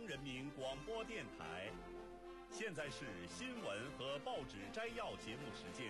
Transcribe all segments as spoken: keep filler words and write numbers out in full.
央人民广播电台。现在是新闻和报纸摘要节目时间。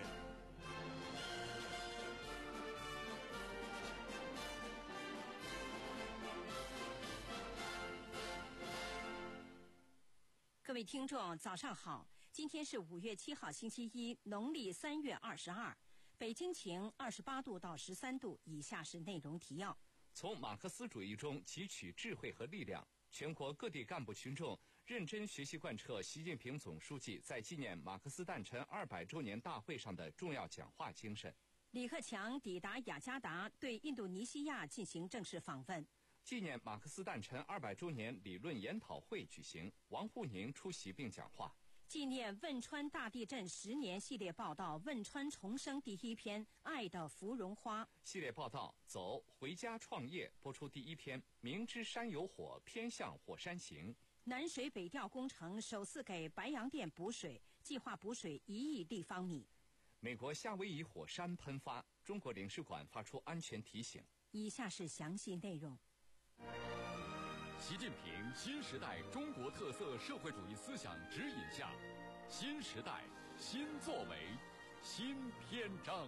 各位听众早上好，今天是五月七号星期一，农历三月二十二，北京晴二十八度到十三度。以下是内容提要： 从马克思主义中汲取智慧和力量，全国各地干部群众认真学习贯彻习近平总书记在纪念马克思诞辰二百周年大会上的重要讲话精神。 李克强抵达雅加达，对印度尼西亚进行正式访问。 纪念马克思诞辰二百周年理论研讨会举行，王沪宁出席并讲话。 纪念汶川大地震十年系列报道《汶川重生》第一篇《爱的芙蓉花》 系列报道《走回家创业》播出第一篇《明知山有火，偏向火山行》。 南水北调工程首次给白洋淀补水，计划补水一亿立方米。 美国夏威夷火山喷发，中国领事馆发出安全提醒。 以下是详细内容。 习近平新时代中国特色社会主义思想指引下，新时代新作为新篇章。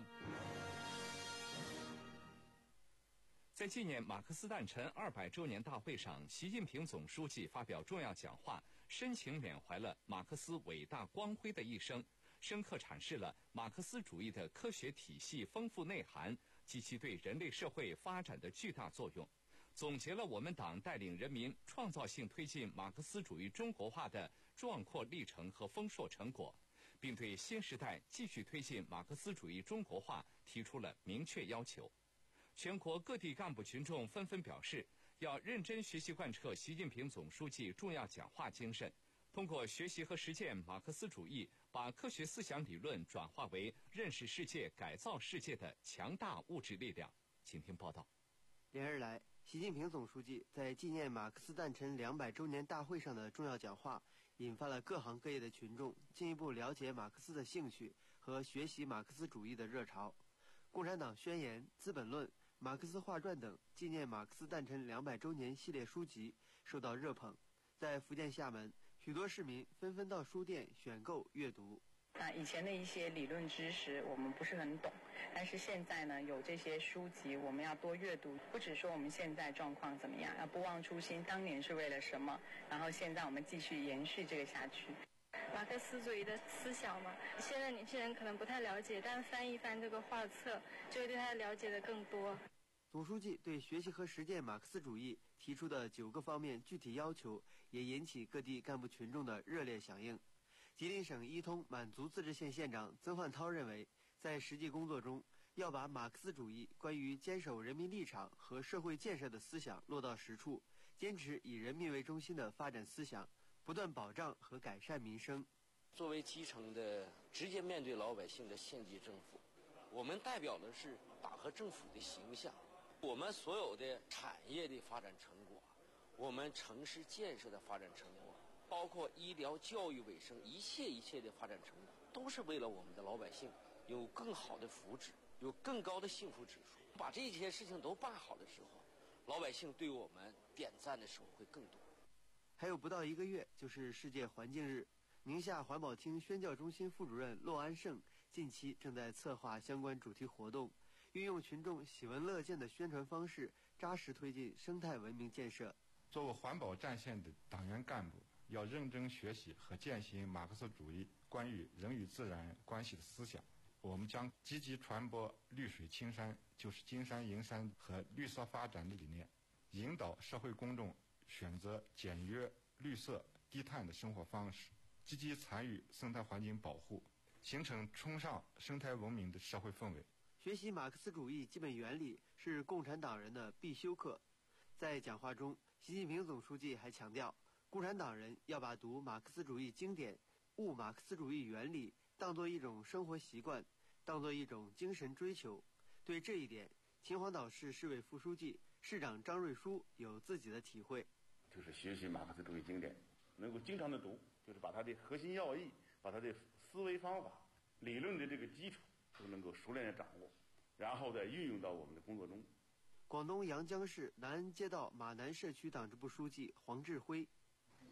在纪念马克思诞辰二百周年大会上，习近平总书记发表重要讲话，深情缅怀了马克思伟大光辉的一生，深刻阐释了马克思主义的科学体系丰富内涵及其对人类社会发展的巨大作用，总结了我们党带领人民创造性推进马克思主义中国化的壮阔历程和丰硕成果，并对新时代继续推进马克思主义中国化提出了明确要求。全国各地干部群众纷纷表示，要认真学习贯彻习近平总书记重要讲话精神，通过学习和实践马克思主义，把科学思想理论转化为认识世界、改造世界的强大物质力量。请听报道。 连日来，习近平总书记在纪念马克思诞辰两百周年大会上的重要讲话，引发了各行各业的群众进一步了解马克思的兴趣和学习马克思主义的热潮。共产党宣言、资本论、马克思画传等纪念马克思诞辰两百周年系列书籍受到热捧。在福建厦门，许多市民纷纷到书店选购阅读。 那以前的一些理论知识我们不是很懂，但是现在呢，有这些书籍我们要多阅读，不只说我们现在状况怎么样，要不忘初心，当年是为了什么，然后现在我们继续延续这个下去。 马克思主义的思想嘛，现在年轻人可能不太了解，但翻一翻这个画册，就会对他了解的更多。 总书记对学习和实践马克思主义提出的九个方面具体要求，也引起各地干部群众的热烈响应。吉林省伊通满族自治县县长曾焕涛认为，在实际工作中，要把马克思主义关于坚守人民立场和社会建设的思想落到实处，坚持以人民为中心的发展思想，不断保障和改善民生。 作为基层的直接面对老百姓的县级政府，我们代表的是党和政府的形象，我们所有的产业的发展成果，我们城市建设的发展成果，包括医疗、教育、卫生，一切一切的发展成果，都是为了我们的老百姓有更好的福祉，有更高的幸福指数。把这些事情都办好的时候，老百姓对我们点赞的时候会更多。 还有不到一个月就是世界环境日，宁夏环保厅宣教中心副主任骆安胜近期正在策划相关主题活动，运用群众喜闻乐见的宣传方式，扎实推进生态文明建设。 作为环保战线的党员干部，要认真学习和践行马克思主义关于人与自然关系的思想。我们将积极传播绿水青山就是金山银山和绿色发展的理念，引导社会公众选择简约、绿色、低碳的生活方式，积极参与生态环境保护，形成崇尚生态文明的社会氛围。 学习马克思主义基本原理是共产党人的必修课。在讲话中，习近平总书记还强调，共产党人要把读马克思主义经典、悟马克思主义原理当作一种生活习惯，当作一种精神追求。对这一点，秦皇岛市市委副书记、市长张瑞书有自己的体会。 就是学习马克思主义经典，能够经常的读，就是把它的核心要义，把它的思维方法、理论的这个基础都能够熟练的掌握，然后再运用到我们的工作中。 广东阳江市南安街道马南社区党支部书记黄志辉， 我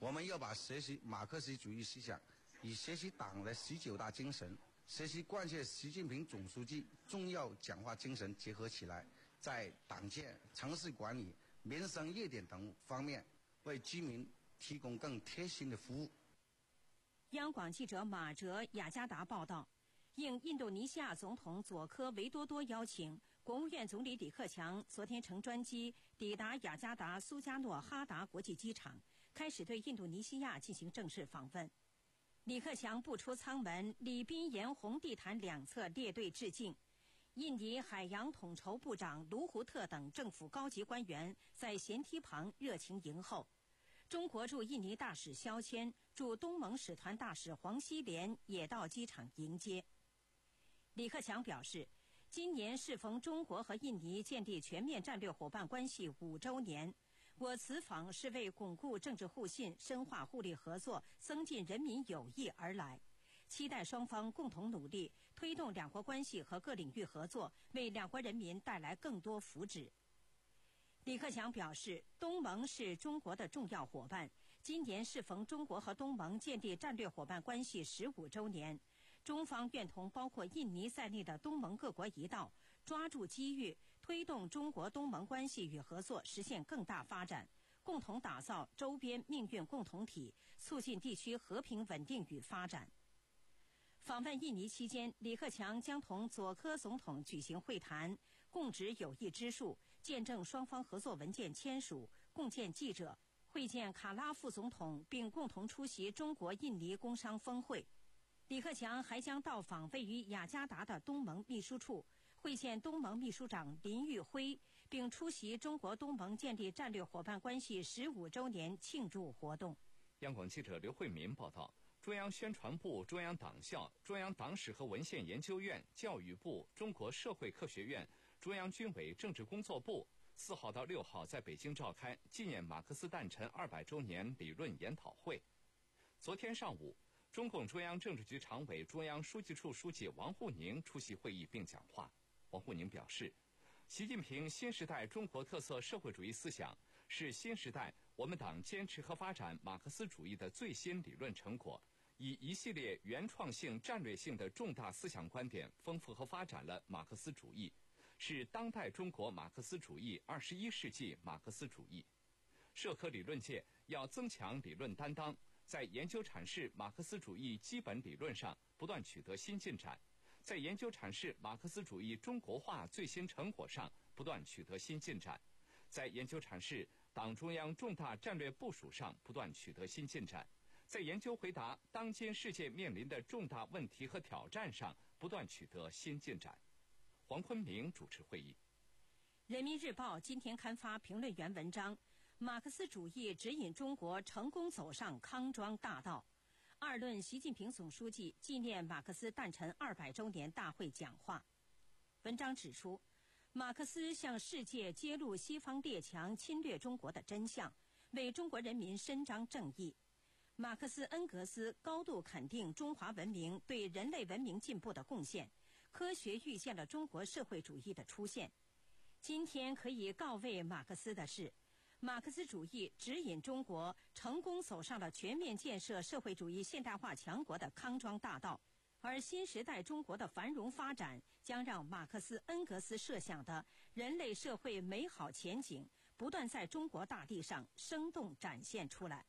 我们要把学习马克思主义思想与学习党的十九大精神、学习贯彻习近平总书记重要讲话精神结合起来，在党建、城市管理、民生热点等方面为居民提供更贴心的服务。 央广记者马哲、雅加达报道，应印度尼西亚总统佐科维多多邀请，国务院总理李克强昨天乘专机抵达雅加达苏加诺哈达国际机场，开始对印度尼西亚进行正式访问。李克强步出舱门，礼宾沿红地毯两侧列队致敬。印尼海洋统筹部长卢胡特等政府高级官员在舷梯旁热情迎候。中国驻印尼大使肖谦、驻东盟使团大使黄希濂也到机场迎接。李克强表示，今年适逢中国和印尼建立全面战略伙伴关系五周年，我此访是为巩固政治互信、深化互利合作、增进人民友谊而来，期待双方共同努力，推动两国关系和各领域合作，为两国人民带来更多福祉。李克强表示，东盟是中国的重要伙伴，今年适逢中国和东盟建立战略伙伴关系十五周年，中方愿同包括印尼在内的东盟各国一道，抓住机遇，推动中国东盟关系与合作实现更大发展，共同打造周边命运共同体，促进地区和平稳定与发展。访问印尼期间，李克强将同佐科总统举行会谈，共执友谊之树，见证双方合作文件签署，共见记者，会见卡拉副总统，并共同出席中国印尼工商峰会。李克强还将到访位于雅加达的东盟秘书处，会见东盟秘书长林玉辉，并出席中国东盟建立战略伙伴关系十五周年庆祝活动。 央广记者刘慧民报道，中央宣传部、中央党校、中央党史和文献研究院、教育部、中国社会科学院、中央军委政治工作部四号到六号在北京召开纪念马克思诞辰二百周年理论研讨会。昨天上午，中共中央政治局常委、中央书记处书记王沪宁出席会议并讲话。王沪宁表示，习近平新时代中国特色社会主义思想是新时代我们党坚持和发展马克思主义的最新理论成果，以一系列原创性、战略性的重大思想观点丰富和发展了马克思主义，是当代中国马克思主义、二十一世纪马克思主义。社科理论界要增强理论担当，在研究阐释马克思主义基本理论上不断取得新进展，在研究阐释马克思主义中国化最新成果上不断取得新进展，在研究阐释党中央重大战略部署上不断取得新进展，在研究回答当今世界面临的重大问题和挑战上不断取得新进展。黄坤明主持会议。 人民日报今天刊发评论员文章，马克思主义指引中国成功走上康庄大道，二论习近平总书记纪念马克思诞辰二百周年大会讲话。文章指出，马克思向世界揭露西方列强侵略中国的真相，为中国人民伸张正义。马克思恩格斯高度肯定中华文明对人类文明进步的贡献，科学预见了中国社会主义的出现。今天可以告慰马克思的是，马克思主义指引中国成功走上了全面建设社会主义现代化强国的康庄大道，而新时代中国的繁荣发展将让马克思恩格斯设想的人类社会美好前景不断在中国大地上生动展现出来。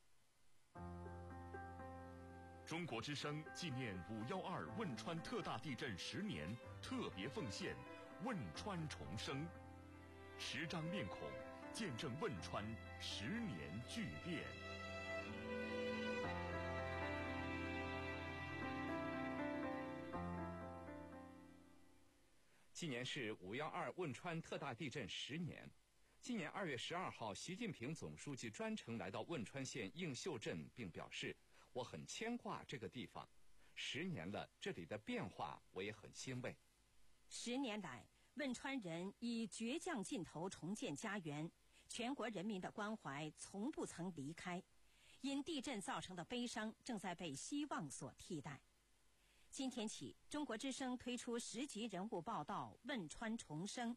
中国之声纪念五幺二汶川特大地震十年特别奉献汶川重生，十张面孔见证汶川十年巨变。 今年是五幺二汶川特大地震十年。今年二月十二号，习近平总书记专程来到汶川县映秀镇，并表示，我很牵挂这个地方，十年了，这里的变化我也很欣慰。 十年来，汶川人以倔强劲头重建家园，全国人民的关怀从不曾离开，因地震造成的悲伤正在被希望所替代。今天起，中国之声推出十集人物报道《汶川重生》，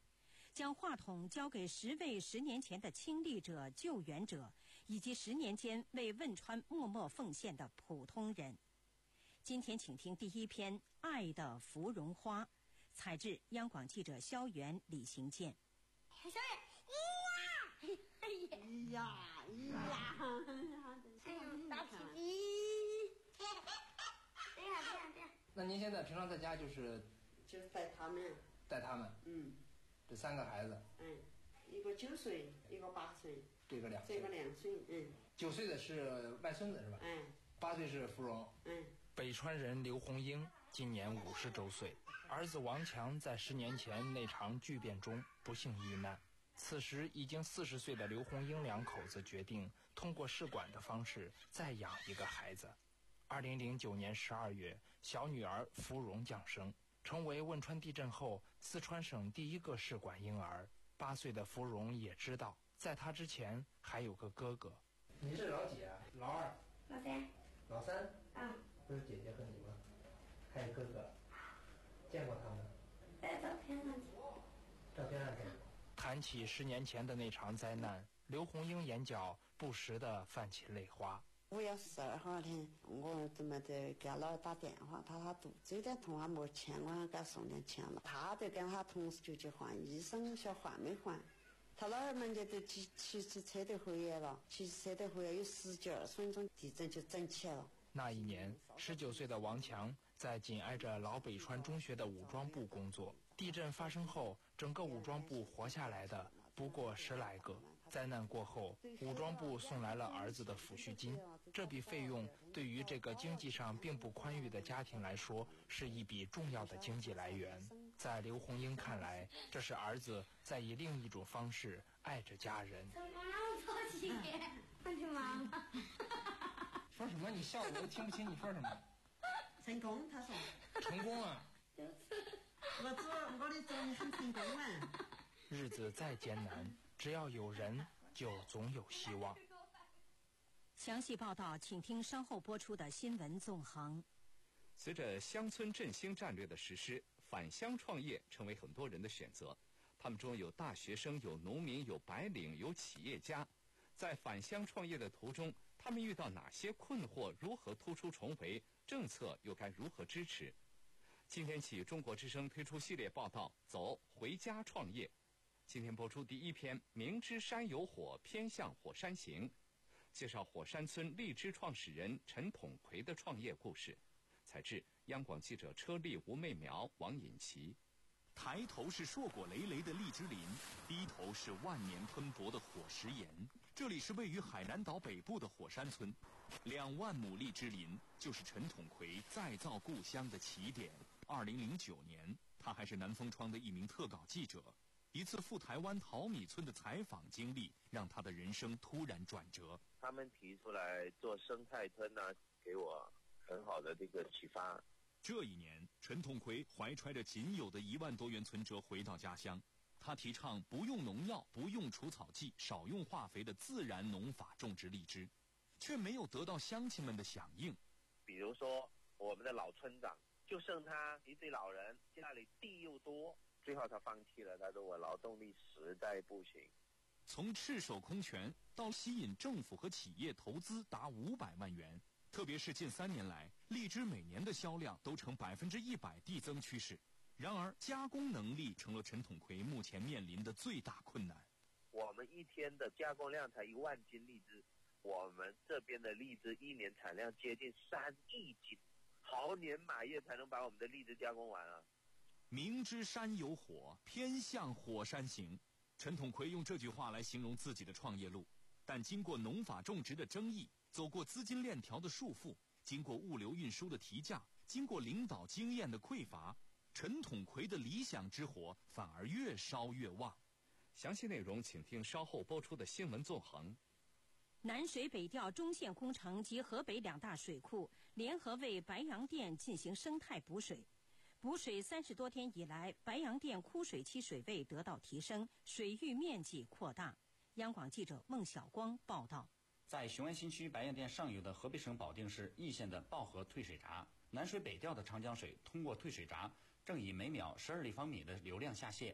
将话筒交给十位十年前的亲历者、救援者，以及十年间为汶川默默奉献的普通人。今天请听第一篇《爱的芙蓉花》，采自央广记者肖元、李行健。 小元，咿呀，咿呀，咿呀，哎呦，大屁屁！这样这样这样。 那您现在平常在家就是就是带他们， 带他们， 嗯， 这三个孩子， 嗯，一个九岁，一个八岁， 这个两岁， 这个两岁，嗯， 九岁的是外孙子是吧？ 嗯， 八岁是芙蓉， 嗯。 北川人刘红英今年五十周岁，儿子王强在十年前那场巨变中不幸遇难。此时已经四十岁的刘红英两口子决定通过试管的方式再养一个孩子。二零零九年十二月，小女儿芙蓉降生，成为汶川地震后四川省第一个试管婴儿。八岁的芙蓉也知道，在她之前还有个哥哥。 你是老几啊？老二？ 老三？ 老三？ 啊。 不是姐姐和你吗？还有哥哥，见过他们？ 在照片上见。 照片上见过。 谈起十年前的那场灾难，刘红英眼角不时地泛起泪花。 五月十二号天，我怎么的给俺姥打电话，他他肚子有点痛，他没钱，我给他送点钱了。他就跟他同事就去换，医生说换没换。他老二们就都骑骑骑车都回来了，骑车都回来有十几二十分钟，地震就整起来了。 那一年，十九岁的王强在紧挨着老北川中学的武装部工作。地震发生后，整个武装部活下来的不过十来个。灾难过后，武装部送来了儿子的抚恤金，这笔费用对于这个经济上并不宽裕的家庭来说，是一笔重要的经济来源。在刘红英看来，这是儿子在以另一种方式爱着家人。 成功了，我着急，我的妈妈。 说什么？你笑我都听不清你说什么。 成功，他说。 成功了。 我做我的作业很成功嘛。 日子再艰难，只要有人，就总有希望。 详细报道，请听稍后播出的新闻纵横。 随着乡村振兴战略的实施，返乡创业成为很多人的选择。他们中有大学生，有农民，有白领，有企业家。在返乡创业的途中，他们遇到哪些困惑？如何突出重围？政策又该如何支持？今天起，中国之声推出系列报道《走回家创业》。今天播出第一篇《明知山有火，偏向火山行》，介绍火山村荔枝创始人陈统奎的创业故事。采制央广记者车丽、吴媚苗、王尹琪。 抬头是硕果累累的荔枝林，低头是万年喷薄的火石岩。这里是位于海南岛北部的火山村，两万亩荔枝林就是陈统奎再造故乡的起点。二零零九年，他还是南风窗的一名特稿记者。一次赴台湾淘米村的采访经历，让他的人生突然转折。 他们提出来做生态村呢、啊，给我很好的这个启发。 这一年，陈统奎怀揣着仅有的一万多元存折回到家乡。他提倡不用农药、不用除草剂、少用化肥的自然农法种植荔枝，却没有得到乡亲们的响应。 比如说，我们的老村长就剩他一对老人，家里地又多。最后他放弃了，他说我劳动力实在不行。 从赤手空拳到吸引政府和企业投资达五百万元，特别是近三年来，荔枝每年的销量都呈百分之一百递增趋势。然而，加工能力成了陈统奎目前面临的最大困难。 我们一天的加工量才一万斤荔枝，我们这边的荔枝一年产量接近三亿斤，猴年马月才能把我们的荔枝加工完啊！ 明知山有火，偏向火山行。陈统奎用这句话来形容自己的创业路。但经过农法种植的争议，走过资金链条的束缚，经过物流运输的提价，经过领导经验的匮乏，陈统奎的理想之火反而越烧越旺。 详细内容请听稍后播出的新闻纵横。 南水北调中线工程及河北两大水库联合为白洋淀进行生态补水。补水三十多天以来，白洋淀枯水期水位得到提升，水域面积扩大。央广记者孟晓光报道。 在雄安新区白洋淀上游的河北省保定市易县的抱河退水闸，南水北调的长江水通过退水闸，正以每秒十二立方米的流量下泄。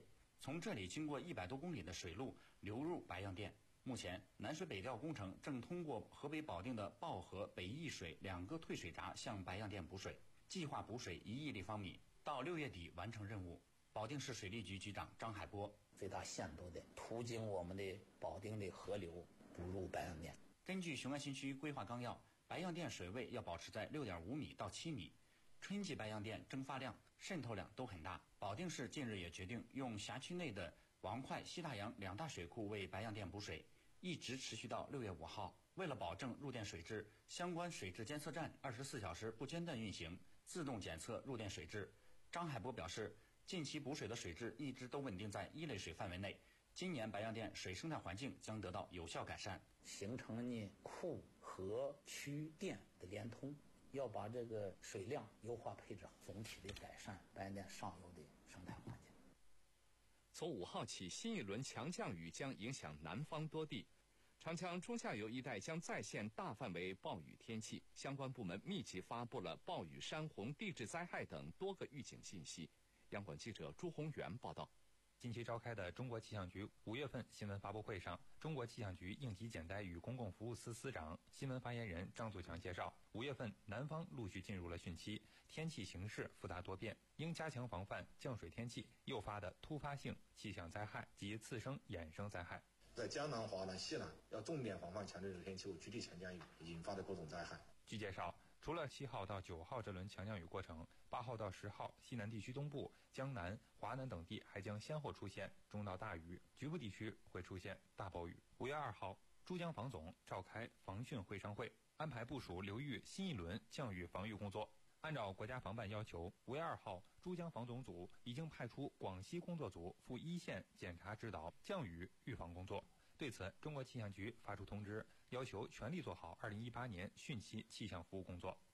从这里经过一百多公里的水路流入白洋淀。目前，南水北调工程正通过河北保定的抱河、北溢水两个退水闸向白洋淀补水，计划补水一亿立方米，到六月底完成任务。保定市水利局局长张海波： 最大限度的途经我们的保定的河流补入白洋淀。 根据雄安新区规划纲要，白洋淀水位要保持在六点五米到七米。春季白洋淀蒸发量、渗透量都很大。保定市近日也决定用辖区内的王快、西大洋两大水库为白洋淀补水，一直持续到六月五号。为了保证入电水质，相关水质监测站二十四小时不间断运行，自动检测入电水质。张海波表示，近期补水的水质一直都稳定在一类水范围内，今年白洋淀水生态环境将得到有效改善， 形成呢库、河、区、电的连通，要把这个水量优化配置，总体的改善白洋淀上游的生态环境。 从五号起，新一轮强降雨将影响南方多地，长江中下游一带将再现大范围暴雨天气，相关部门密集发布了暴雨、山洪、地质灾害等多个预警信息。央广记者朱宏元报道。 近期召开的中国气象局五月份新闻发布会上，中国气象局应急减灾与公共服务司司长、新闻发言人张祖强介绍，五月份南方陆续进入了汛期，天气形势复杂多变，应加强防范降水天气诱发的突发性气象灾害及次生衍生灾害。 在江南、华南、西南要重点防范强烈热天气和局地强降雨引发的各种灾害。 据介绍，除了七号到九号这轮强降雨过程，八号到十号西南地区东部、江南、华南等地还将先后出现中到大雨，局部地区会出现大暴雨。五月二号，珠江防总召开防汛会商会，安排部署流域新一轮降雨防御工作。按照国家防办要求，五月二号，珠江防总组已经派出广西工作组赴一线检查指导降雨预防工作。对此，中国气象局发出通知，要求全力做好二零一八年汛期气象服务工作。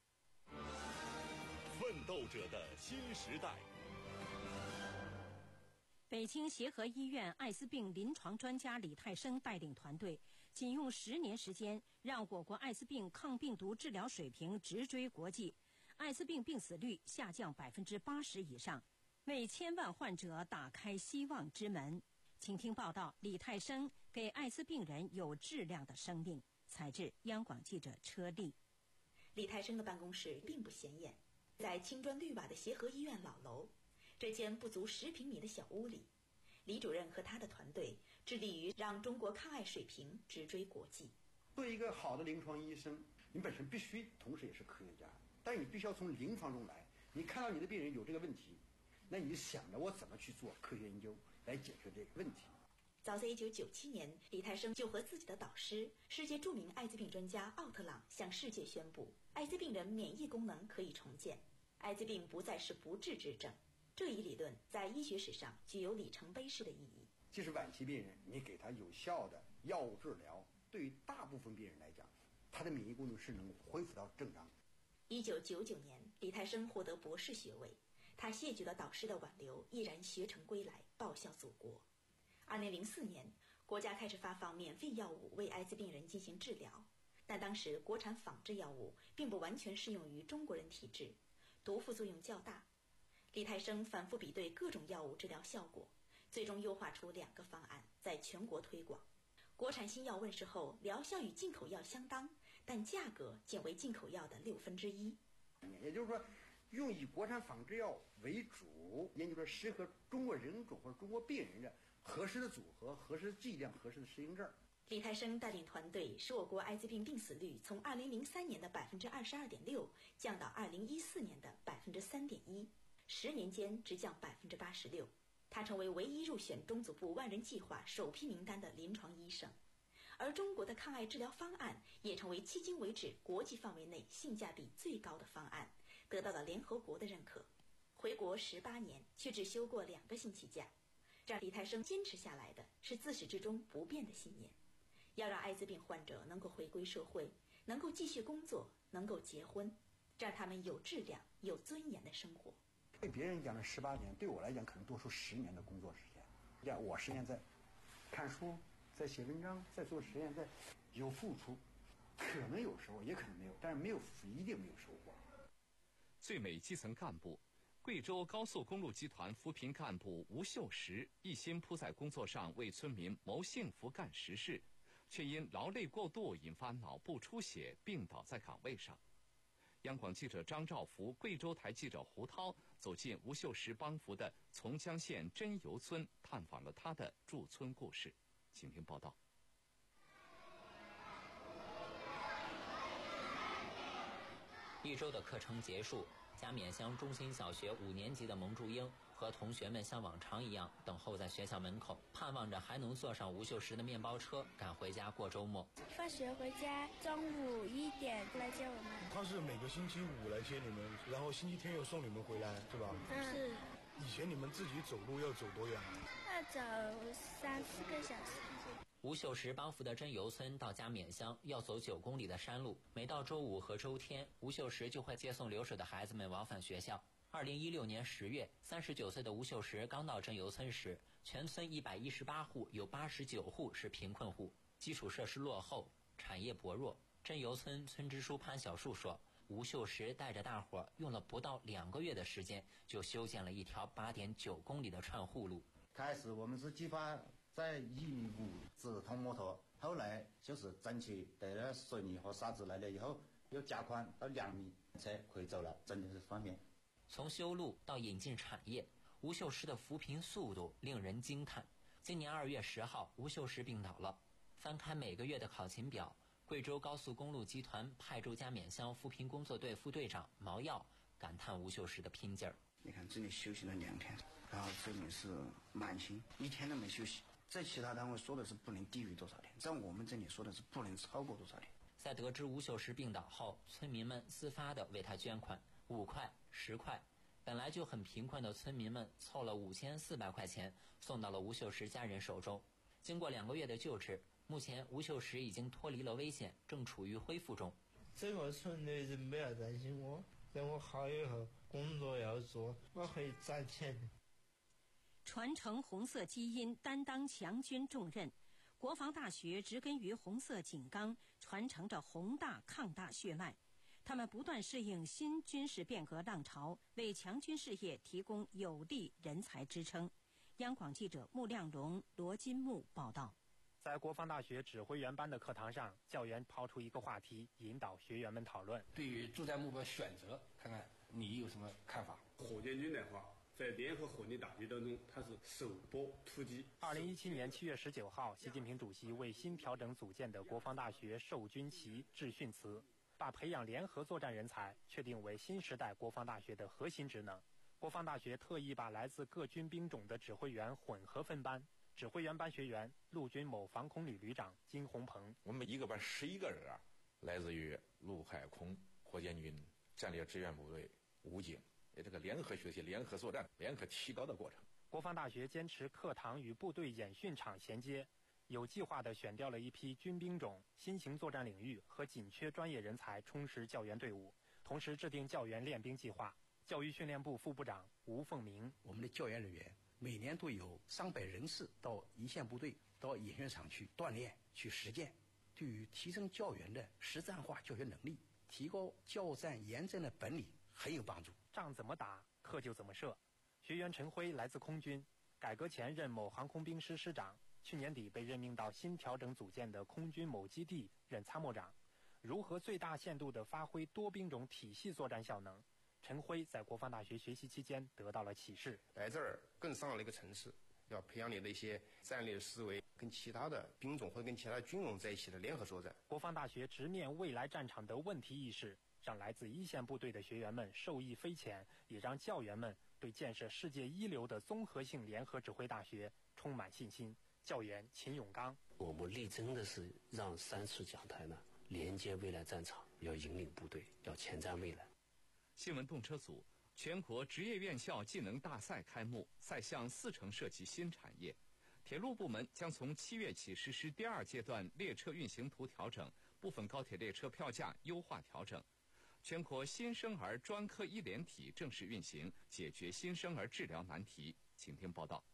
奋斗者的新时代。 北京协和医院艾滋病临床专家李泰生带领团队，仅用十年时间，让我国艾滋病抗病毒治疗水平直追国际，艾滋病病死率下降百分之八十以上，为千万患者打开希望之门。请听报道：李泰生给艾滋病人有质量的生命。采自央广记者车丽。 李泰生的办公室并不显眼，在青砖绿瓦的协和医院老楼，这间不足十平米的小屋里，李主任和他的团队致力于让中国抗艾水平直追国际。 作为一个好的临床医生，你本身必须同时也是科学家，但你必须要从临床中来。你看到你的病人有这个问题，那你想着我怎么去做科学研究来解决这个问题。 早在一九九七年，李泰生就和自己的导师、世界著名艾滋病专家奥特朗向世界宣布，艾滋病人免疫功能可以重建，艾滋病不再是不治之症。这一理论在医学史上具有里程碑式的意义。 即使晚期病人，你给他有效的药物治疗，对于大部分病人来讲，他的免疫功能是能恢复到正常。 一九九九年，李泰生获得博士学位，他谢绝了导师的挽留，毅然学成归来，报效祖国。二零零四年，国家开始发放免费药物为艾滋病人进行治疗，但当时国产仿制药物并不完全适用于中国人体质，毒副作用较大。李泰生反复比对各种药物治疗效果，最终优化出两个方案，在全国推广。国产新药问世后，疗效与进口药相当，但价格仅为进口药的六分之一。 也就是说，用以国产仿制药为主，研究出适合中国人种或者中国病人的合适的组合、合适的剂量、合适的适应症。 李泰生带领团队使我国艾滋病病死率从二零零三年的百分之二十二点六降到二零一四年的百分之三点一，十年间直降百分之八十六。他成为唯一入选中组部万人计划首批名单的临床医生，而中国的抗艾治疗方案也成为迄今为止国际范围内性价比最高的方案，得到了联合国的认可。回国十八年，却只休过两个星期假。让李泰生坚持下来的是自始至终不变的信念，要让艾滋病患者能够回归社会，能够继续工作，能够结婚，让他们有质量、有尊严的生活。 对别人讲了十八年，对我来讲可能多出十年的工作时间。这样，我十年在看书，在写文章，在做实验，在有付出，可能有收获，也可能没有，但是没有付出一定没有收获。 最美基层干部。 贵州高速公路集团扶贫干部吴秀石一心扑在工作上为村民谋幸福干实事，却因劳累过度引发脑部出血，病倒在岗位上。央广记者张兆福、贵州台记者胡涛走进吴秀石帮扶的从江县真油村，探访了他的驻村故事。请听报道。 一周的课程结束，加冕乡中心小学五年级的蒙祝英和同学们像往常一样等候在学校门口，盼望着还能坐上吴秀石的面包车赶回家过周末。 放学回家，中午一点来接我们。 他是每个星期五来接你们，然后星期天又送你们回来，是吧？ 嗯，是。 以前你们自己走路要走多远？ 要走三四个小时。 吴秀石帮扶的真油村到加冕乡要走九公里的山路，每到周五和周天，吴秀石就会接送留守的孩子们往返学校。二零一六年十月，三十九岁的吴秀石刚到真油村时，全村一百一十八户有八十九户是贫困户，基础设施落后，产业薄弱。真油村村支书潘小树说，吴秀石带着大伙用了不到两个月的时间，就修建了一条八点九公里的串户路。 开始我们是计划在一米五直通摩托，后来就是整齐带了水泥和沙子来了以后，又加宽到两米，车可以走了，真的是方便。 从修路到引进产业，吴秀石的扶贫速度令人惊叹。今年二月十号，吴秀石病倒了。翻开每个月的考勤表，贵州高速公路集团派驻加冕乡扶贫工作队副队长毛耀感叹吴秀石的拼劲儿。 你看这里休息了两天，然后这里是满勤，一天都没休息。在其他单位说的是不能低于多少天，在我们这里说的是不能超过多少天。 在得知吴秀石病倒后，村民们自发地为他捐款，五块、十块，本来就很贫困的村民们凑了五千四百块钱，送到了吴秀石家人手中。经过两个月的救治，目前吴秀石已经脱离了危险，正处于恢复中。 整个村的人不要担心我，等我好以后，工作要做，我会赚钱的。 传承红色基因，担当强军重任。国防大学植根于红色井冈，传承着宏大抗大血脉。他们不断适应新军事变革浪潮，为强军事业提供有力人才支撑。央广记者穆亮龙、罗金木报道。 在国防大学指挥员班的课堂上，教员抛出一个话题，引导学员们讨论。 对于作战目标选择，看看你有什么看法？ 火箭军的话，在联合火力打击当中，它是首波突击。 二零一七年七月十九号，习近平主席为新调整组建的国防大学授军旗致训词，把培养联合作战人才确定为新时代国防大学的核心职能。国防大学特意把来自各军兵种的指挥员混合分班。指挥员班学员，陆军某防空旅旅长金洪鹏。 我们一个班十一个人啊，来自于陆海空火箭军战略支援部队、武警，这个联合学习、联合作战、联合提高的过程。 国防大学坚持课堂与部队演训场衔接，有计划地选调了一批军兵种、新型作战领域和紧缺专业人才，充实教员队伍，同时制定教员练兵计划。教育训练部副部长吴凤鸣： 我们的教员人员每年都有上百人次到一线部队、到演训场去锻炼、去实践，对于提升教员的实战化教学能力、提高教战严阵的本领很有帮助。 仗怎么打，课就怎么设。学员陈辉来自空军，改革前任某航空兵师师长，去年底被任命到新调整组建的空军某基地任参谋长。如何最大限度地发挥多兵种体系作战效能？陈辉在国防大学学习期间得到了启示， 来这儿更上了一个层次，要培养你的一些战略思维，跟其他的兵种或者跟其他军种在一起的联合作战。 国防大学直面未来战场的问题意识，让来自一线部队的学员们受益匪浅，也让教员们对建设世界一流的综合性联合指挥大学充满信心。教员秦永刚： 我们力争的是让三次讲台呢连接未来战场，要引领部队，要前瞻未来。 新闻动车组全国职业院校技能大赛开幕，赛项四城涉及新产业。铁路部门将从七月起实施第二阶段列车运行图调整，部分高铁列车票价优化调整。全国新生儿专科医联体正式运行，解决新生儿治疗难题。请听报道。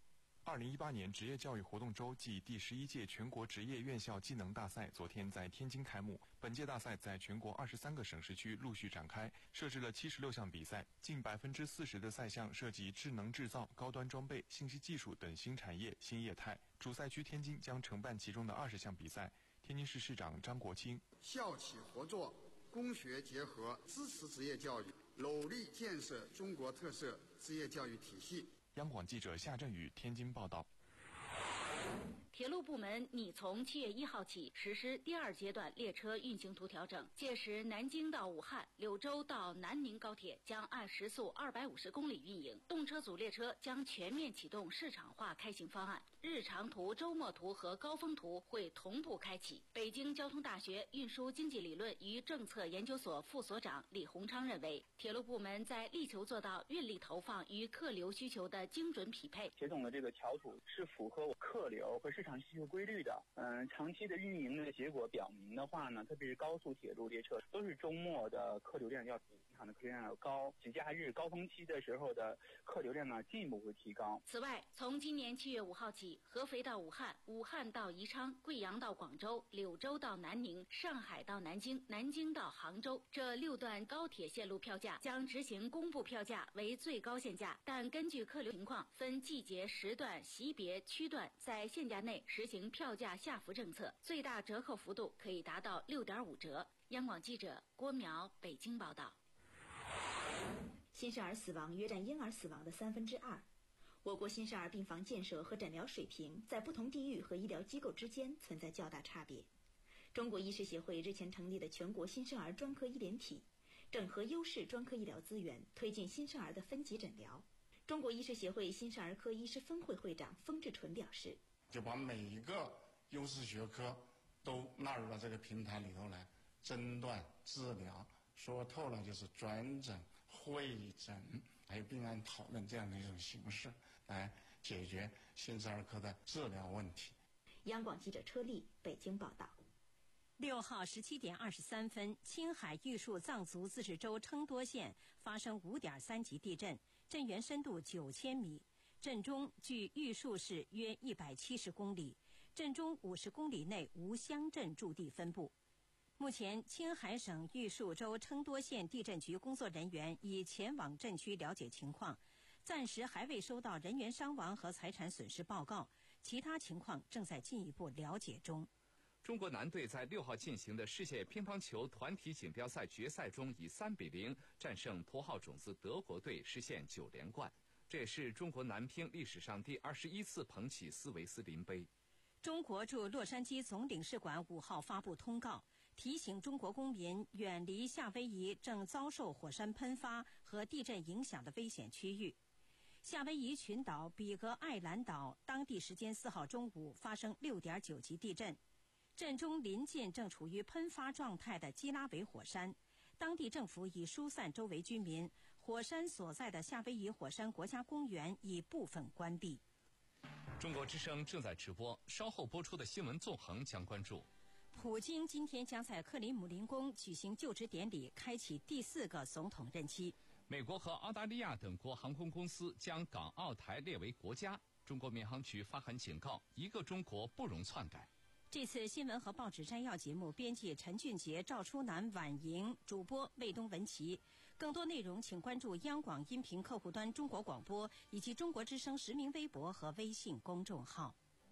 二零一八年职业教育活动周暨第十一届全国职业院校技能大赛昨天在天津开幕。本届大赛在全国二十三个省市区陆续展开，设置了七十六项比赛，近百分之四十的赛项涉及智能制造、高端装备、信息技术等新产业、新业态。主赛区天津将承办其中的二十项比赛。天津市市长张国清： 校企合作，工学结合，支持职业教育，努力建设中国特色职业教育体系。 央广记者夏振宇天津报道。 铁路部门拟从七月一号起实施第二阶段列车运行图调整，届时南京到武汉、柳州到南宁高铁将按时速二百五十公里运营，动车组列车将全面启动市场化开行方案，日常图、周末图和高峰图会同步开启。北京交通大学运输经济理论与政策研究所副所长李洪昌认为，铁路部门在力求做到运力投放与客流需求的精准匹配， 铁总的这个桥图是符合客流和市场需求规律的。嗯，长期的运营的结果表明的话呢，特别是高速铁路列车都是周末的客流量要比平常的客流量要高，节假日高峰期的时候的客流量呢进一步会提高。 此外，从今年七月五号起，合肥到武汉、武汉到宜昌、贵阳到广州、柳州到南宁、上海到南京、南京到杭州这六段高铁线路票价将执行公布票价为最高限价，但根据客流情况分季节、时段、级别、区段在限价内实行票价下浮政策，最大折扣幅度可以达到六点五折。央广记者郭苗北京报道。 新生儿死亡约占婴儿死亡的三分之二。我国新生儿病房建设和诊疗水平在不同地域和医疗机构之间存在较大差别。中国医师协会日前成立的全国新生儿专科医联体，整合优势专科医疗资源，推进新生儿的分级诊疗。中国医师协会新生儿科医师分会会长封志纯表示， 就把每一个优势学科都纳入到这个平台里头来，诊断、治疗，说透了就是专诊、会诊，还有病案讨论这样的一种形式，来解决新生儿科的治疗问题。 央广记者车丽北京报道。 六号十七点二十三分，青海玉树藏族自治州称多县发生五点三级地震，震源深度九千米，震中距玉树市约一百七十公里，震中五十公里内无乡镇驻地分布。目前，青海省玉树州称多县地震局工作人员已前往震区了解情况，暂时还未收到人员伤亡和财产损失报告，其他情况正在进一步了解中。 中国男队在六号进行的世界乒乓球团体锦标赛决赛中，以三比零战胜头号种子德国队，实现九连冠。这也是中国男乒历史上第二十一次捧起斯维斯林杯。 中国驻洛杉矶总领事馆五号发布通告，提醒中国公民远离夏威夷正遭受火山喷发和地震影响的危险区域。夏威夷群岛比格艾兰岛当地时间四号中午发生六点九级地震。震中临近正处于喷发状态的基拉韦火山，当地政府已疏散周围居民，火山所在的夏威夷火山国家公园已部分关闭。 中国之声正在直播，稍后播出的新闻纵横将关注： 普京今天将在克里姆林宫举行就职典礼，开启第四个总统任期。 美国和澳大利亚等国航空公司将港澳台列为国家，中国民航局发函警告：一个中国不容篡改。 这次新闻和报纸摘要节目，编辑陈俊杰、赵初南、婉莹，主播魏东文琪。更多内容请关注央广音频客户端中国广播以及中国之声实名微博和微信公众号。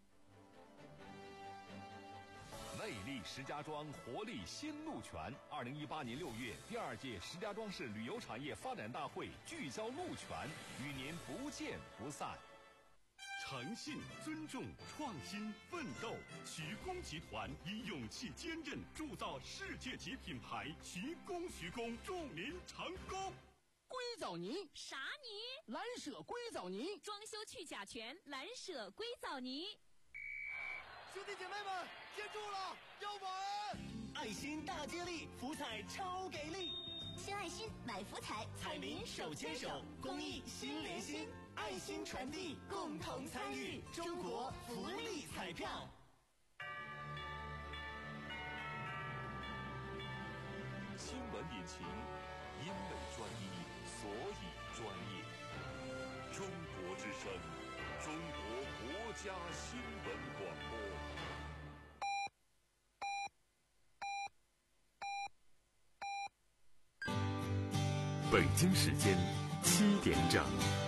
魅力石家庄，活力新路泉。二零一八年六月，第二届石家庄市旅游产业发展大会聚焦路泉，与您不见不散。 诚信、尊重、创新、奋斗，徐工集团以勇气坚韧铸造世界级品牌。徐工，徐工，祝您成功！ 硅藻泥啥泥？ 蓝舍硅藻泥， 装修去甲醛，蓝舍硅藻泥。 兄弟姐妹们，记住了，要玩！ 爱心大接力，福彩超给力！ 献爱心，买福彩， 彩民手牵手，公益心连心，爱心传递，共同参与中国福利彩票。 新闻引擎，因为专一，所以专业。中国之声。 中国国家新闻广播。 北京时间七点整。